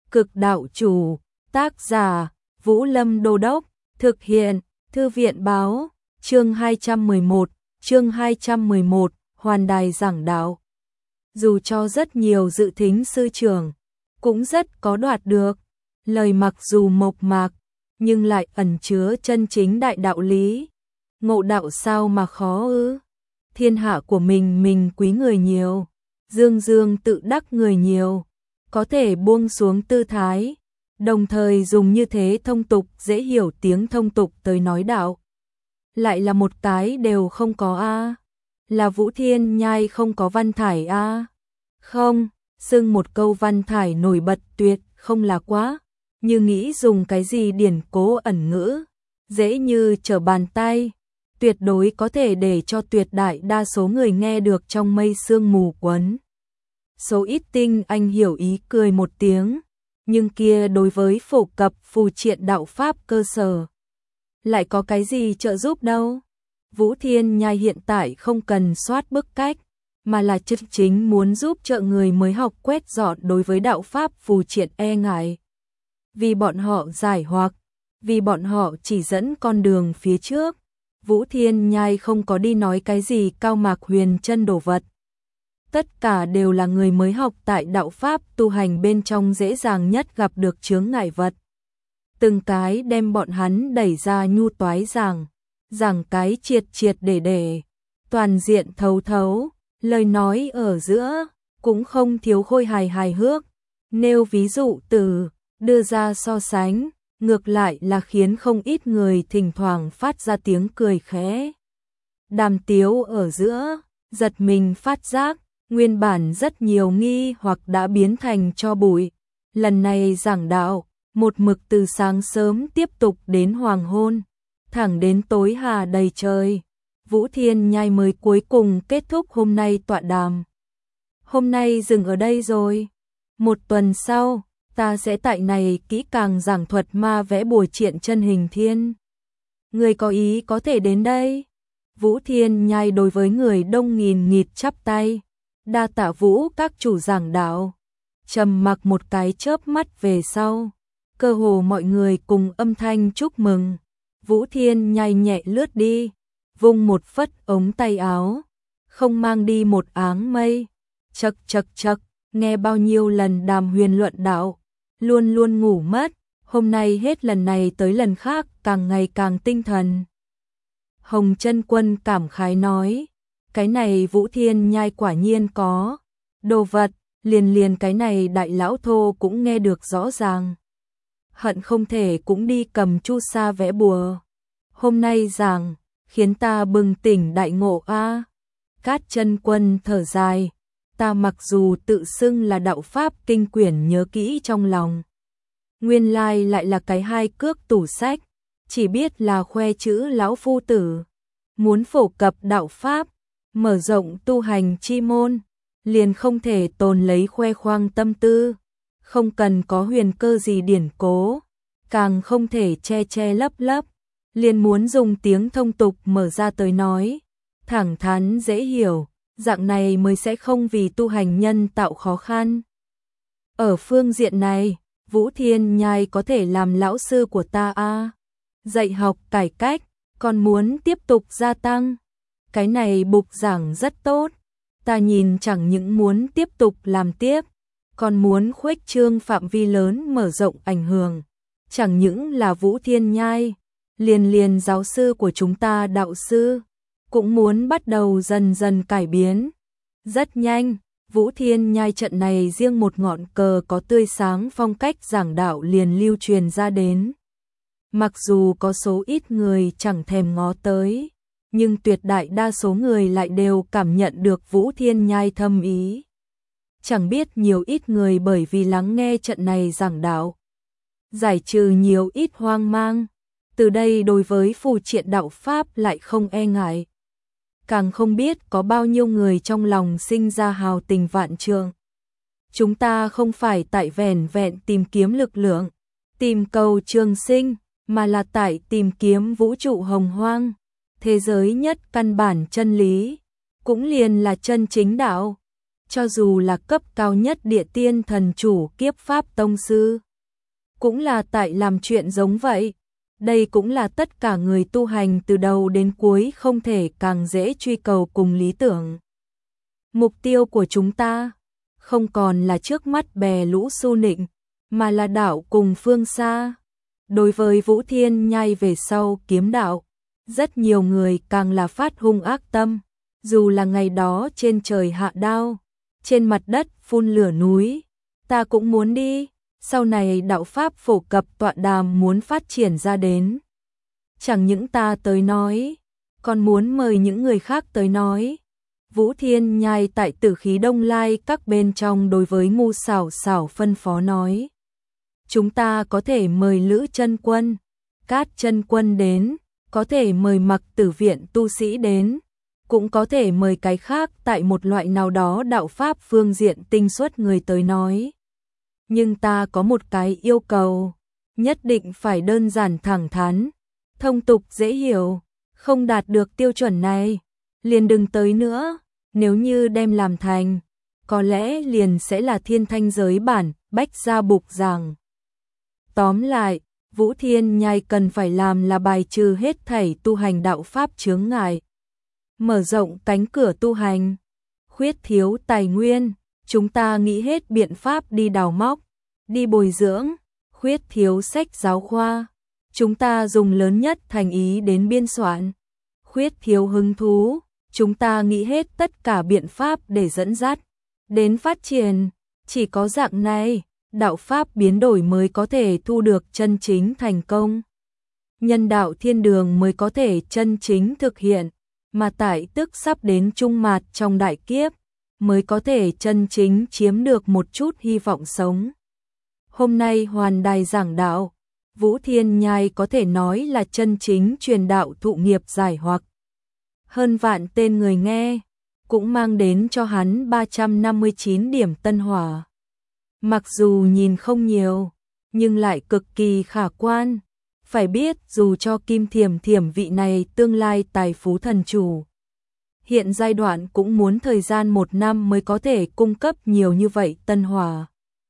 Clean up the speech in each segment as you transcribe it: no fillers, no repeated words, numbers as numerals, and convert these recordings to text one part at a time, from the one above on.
Cực đạo chủ, tác giả, Vũ Lâm Đô Đốc, thực hiện, Thư viện báo, chương 211, Hoàn đài giảng đạo. Dù cho rất nhiều dự thính sư trưởng, cũng rất có đoạt được, lời mặc dù mộc mạc, nhưng lại ẩn chứa chân chính đại đạo lý. Ngộ đạo sao mà khó ư? Thiên hạ của mình quý người nhiều, dương dương tự đắc người nhiều, có thể buông xuống tư thái, đồng thời dùng như thế thông tục dễ hiểu tiếng thông tục tới nói đạo. Lại là một cái đều không có a. Là Vũ Thiên Nhai không có văn thải a. Không, xưng một câu văn thải nổi bật tuyệt không là quá, như nghĩ dùng cái gì điển cố ẩn ngữ, dễ như trở bàn tay, tuyệt đối có thể để cho tuyệt đại đa số người nghe được trong mây sương mù quấn. Số ít tinh anh hiểu ý cười một tiếng, nhưng kia đối với phổ cập phù triện đạo pháp cơ sở, lại có cái gì trợ giúp đâu. Vũ Thiên Nhai hiện tại không cần soát bức cách, mà là chân chính muốn giúp trợ người mới học quét dọn đối với đạo pháp phù triện e ngại. Vì bọn họ giải hoặc, vì bọn họ chỉ dẫn con đường phía trước, Vũ Thiên Nhai không có đi nói cái gì cao mạc huyền chân đồ vật. Tất cả đều là người mới học tại đạo pháp tu hành bên trong dễ dàng nhất gặp được chướng ngại vật. Từng cái đem bọn hắn đẩy ra nhu toái giảng cái triệt để, toàn diện thấu, lời nói ở giữa, cũng không thiếu khôi hài hước, nêu ví dụ từ, đưa ra so sánh, ngược lại là khiến không ít người thỉnh thoảng phát ra tiếng cười khẽ. Đàm tiếu ở giữa, giật mình phát giác, nguyên bản rất nhiều nghi hoặc đã biến thành tro bụi. Lần này giảng đạo, một mực từ sáng sớm tiếp tục đến hoàng hôn, thẳng đến tối hà đầy trời. Vũ Thiên Nhai mới cuối cùng kết thúc hôm nay tọa đàm. Hôm nay dừng ở đây rồi. Một tuần sau, ta sẽ tại này kỹ càng giảng thuật ma vẽ bùa triện chân hình thiên. Người có ý có thể đến đây. Vũ Thiên Nhai đối với người đông nghìn nghịt chắp tay. Đa tạ Vũ các chủ giảng đạo. Trầm mặc một cái chớp mắt về sau, cơ hồ mọi người cùng âm thanh chúc mừng. Vũ Thiên Nhai nhẹ lướt đi, vung một phất ống tay áo, không mang đi một áng mây. Chậc, nghe bao nhiêu lần đàm huyền luận đạo, luôn ngủ mất, hôm nay hết lần này tới lần khác càng ngày càng tinh thần. Hồng Chân Quân cảm khái nói, cái này Vũ Thiên Nhai quả nhiên có đồ vật, liền cái này đại lão thô cũng nghe được rõ ràng. Hận không thể cũng đi cầm chu sa vẽ bùa. Hôm nay giảng, khiến ta bừng tỉnh đại ngộ a. Cát Chân Quân thở dài, ta mặc dù tự xưng là đạo pháp kinh quyển nhớ kỹ trong lòng, nguyên lai lại là cái hai cước tủ sách, chỉ biết là khoe chữ lão phu tử. Muốn phổ cập đạo pháp, mở rộng tu hành chi môn, liền không thể tồn lấy khoe khoang tâm tư, không cần có huyền cơ gì điển cố, càng không thể che lấp, liền muốn dùng tiếng thông tục mở ra tới nói, thẳng thắn dễ hiểu, dạng này mới sẽ không vì tu hành nhân tạo khó khăn. Ở phương diện này, Vũ Thiên Nhai có thể làm lão sư của ta a. Dạy học cải cách, còn muốn tiếp tục gia tăng. Cái này bục giảng rất tốt, ta nhìn chẳng những muốn tiếp tục làm tiếp, còn muốn khuếch trương phạm vi lớn mở rộng ảnh hưởng. Chẳng những là Vũ Thiên Nhai, liền giáo sư của chúng ta đạo sư, cũng muốn bắt đầu dần cải biến. Rất nhanh, Vũ Thiên Nhai trận này riêng một ngọn cờ có tươi sáng phong cách giảng đạo liền lưu truyền ra đến. Mặc dù có số ít người chẳng thèm ngó tới, nhưng tuyệt đại đa số người lại đều cảm nhận được Vũ Thiên Nhai thâm ý. Chẳng biết nhiều ít người bởi vì lắng nghe trận này giảng đạo, giải trừ nhiều ít hoang mang, từ đây đối với phù triện đạo pháp lại không e ngại. Càng không biết có bao nhiêu người trong lòng sinh ra hào tình vạn trượng. Chúng ta không phải tại vẻn vẹn tìm kiếm lực lượng, tìm cầu trường sinh, mà là tại tìm kiếm vũ trụ hồng hoang, thế giới nhất căn bản chân lý, cũng liền là chân chính đạo. cho dù là cấp cao nhất địa tiên thần chủ kiếp pháp tông sư, cũng là tại làm chuyện giống vậy. Đây cũng là tất cả người tu hành từ đầu đến cuối không thể càng dễ truy cầu cùng lý tưởng. Mục tiêu của chúng ta không còn là trước mắt bè lũ su nịnh, mà là đạo cùng phương xa. Đối với Vũ Thiên Nhai về sau kiếm đạo, rất nhiều người càng là phát hung ác tâm, dù là ngày đó trên trời hạ đao, trên mặt đất phun lửa núi, ta cũng muốn đi. Sau này đạo pháp phổ cập tọa đàm muốn phát triển ra đến, chẳng những ta tới nói, còn muốn mời những người khác tới nói. Vũ Thiên Nhai tại Tử Khí Đông Lai các bên trong đối với Ngu Xảo Xảo phân phó nói: chúng ta có thể mời Lữ Chân Quân, Cát Chân Quân đến, có thể mời Mặc Tử Viện tu sĩ đến, cũng có thể mời cái khác tại một loại nào đó đạo pháp phương diện tinh xuất người tới nói. Nhưng ta có một cái yêu cầu, nhất định phải đơn giản thẳng thắn, thông tục dễ hiểu, không đạt được tiêu chuẩn này, liền đừng tới nữa, nếu như đem làm thành, có lẽ liền sẽ là thiên thanh giới bản, bách gia bục giảng. Tóm lại, Vũ Thiên Nhai cần phải làm là bài trừ hết thảy tu hành đạo pháp chướng ngại, mở rộng cánh cửa tu hành. Khuyết thiếu tài nguyên, chúng ta nghĩ hết biện pháp đi đào móc, đi bồi dưỡng. Khuyết thiếu sách giáo khoa, chúng ta dùng lớn nhất thành ý đến biên soạn. Khuyết thiếu hứng thú, chúng ta nghĩ hết tất cả biện pháp để dẫn dắt đến phát triển. Chỉ có dạng này, đạo pháp biến đổi mới có thể thu được chân chính thành công. Nhân đạo thiên đường mới có thể chân chính thực hiện, mà tại tức sắp đến trung mạt trong đại kiếp, mới có thể chân chính chiếm được một chút hy vọng sống. Hôm nay hoàn đài giảng đạo, Vũ Thiên Nhai có thể nói là chân chính truyền đạo thụ nghiệp giải hoặc. Hơn vạn tên người nghe, cũng mang đến cho hắn 359 điểm tân hỏa. Mặc dù nhìn không nhiều, nhưng lại cực kỳ khả quan. Phải biết dù cho Kim Thiểm Thiểm vị này tương lai tài phú thần chủ, hiện giai đoạn cũng muốn thời gian 1 năm mới có thể cung cấp nhiều như vậy tân hỏa.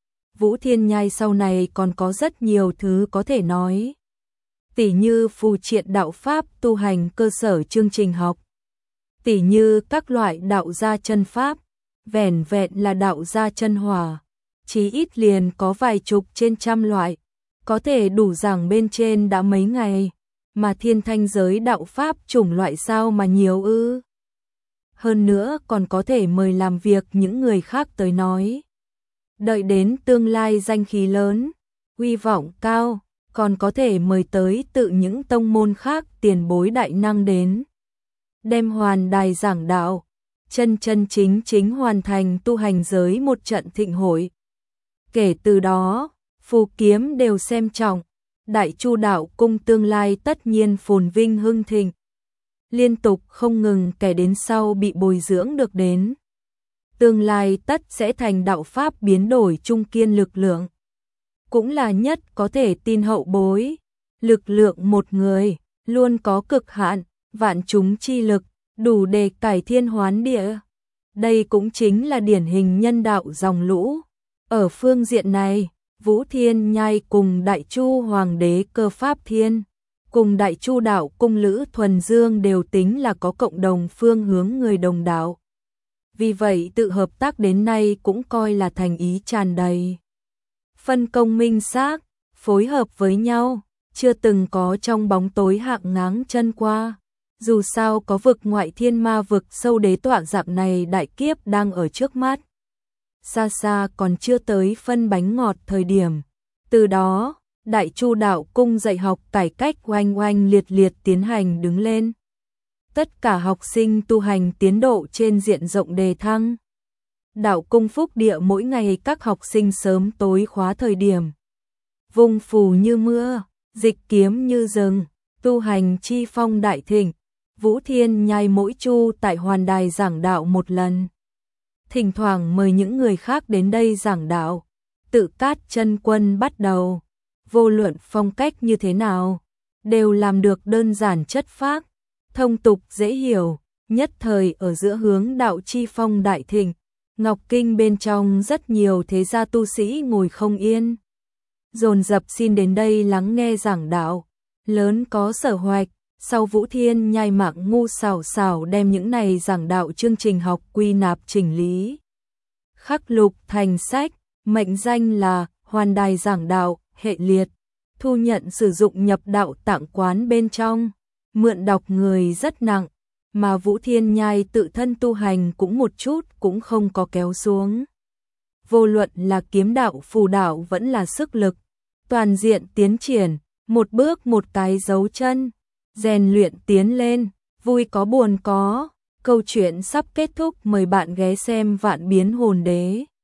Vũ Thiên Nhai sau này còn có rất nhiều thứ có thể nói, tỉ như phù triện đạo pháp tu hành cơ sở chương trình học, tỉ như các loại đạo gia chân pháp, vẻn vẹn là đạo gia chân hỏa, chí ít liền có vài chục trên trăm loại, có thể đủ giảng bên trên đã mấy ngày, mà thiên thanh giới đạo pháp chủng loại sao mà nhiều ư. Hơn nữa còn có thể mời làm việc những người khác tới nói. Đợi đến tương lai danh khí lớn, uy vọng cao, còn có thể mời tới tự những tông môn khác tiền bối đại năng đến. Đem hoàn đài giảng đạo, chân chính chính hoàn thành tu hành giới một trận thịnh hội. Kể từ đó, phù kiếm đều xem trọng, Đại Chu đạo cung tương lai tất nhiên phồn vinh hưng thịnh. Liên tục không ngừng kẻ đến sau bị bồi dưỡng được đến. Tương lai tất sẽ thành đạo pháp biến đổi trung kiên lực lượng. Cũng là nhất có thể tin hậu bối. Lực lượng một người, luôn có cực hạn, vạn chúng chi lực, đủ để cải thiên hoán địa. Đây cũng chính là điển hình nhân đạo dòng lũ. Ở phương diện này, Vũ Thiên Nhai cùng Đại Chu Hoàng đế Cơ Pháp Thiên, cùng Đại Chu đạo cung Lữ Thuần Dương đều tính là có cộng đồng phương hướng người đồng đạo. Vì vậy tự hợp tác đến nay cũng coi là thành ý tràn đầy. Phân công minh xác, phối hợp với nhau, chưa từng có trong bóng tối hạng ngáng chân qua. Dù sao có vực ngoại thiên ma vực sâu đế tọa dạng này đại kiếp đang ở trước mắt. Xa xa còn chưa tới phân bánh ngọt thời điểm. Từ đó, Đại Chu đạo cung dạy học cải cách oanh oanh liệt liệt tiến hành đứng lên. Tất cả học sinh tu hành tiến độ trên diện rộng đề thăng. Đạo cung phúc địa mỗi ngày các học sinh sớm tối khóa thời điểm. Vùng phù như mưa, dịch kiếm như rừng, tu hành chi phong đại thịnh. Vũ Thiên Nhai mỗi chu tại hoàn đài giảng đạo một lần. Thỉnh thoảng mời những người khác đến đây giảng đạo. Tự Cát Chân Quân bắt đầu. Vô luận phong cách như thế nào, đều làm được đơn giản chất phác, thông tục dễ hiểu, nhất thời ở giữa hướng đạo chi phong đại thịnh, Ngọc Kinh bên trong rất nhiều thế gia tu sĩ ngồi không yên, dồn dập xin đến đây lắng nghe giảng đạo. Lớn có Sở Hoạch, sau Vũ Thiên Nhai Mạng ngu xảo xảo đem những này giảng đạo chương trình học quy nạp chỉnh lý, khắc lục thành sách, mệnh danh là Hoàn Đài giảng đạo hệ liệt, thu nhận sử dụng nhập đạo tạng quán bên trong, mượn đọc người rất nặng, mà Vũ Thiên Nhai tự thân tu hành cũng một chút cũng không có kéo xuống. Vô luận là kiếm đạo, phù đạo vẫn là sức lực, toàn diện tiến triển, một bước một cái dấu chân, rèn luyện tiến lên, vui có buồn có. Câu chuyện sắp kết thúc, mời bạn ghé xem Vạn Biến Hồn Đế.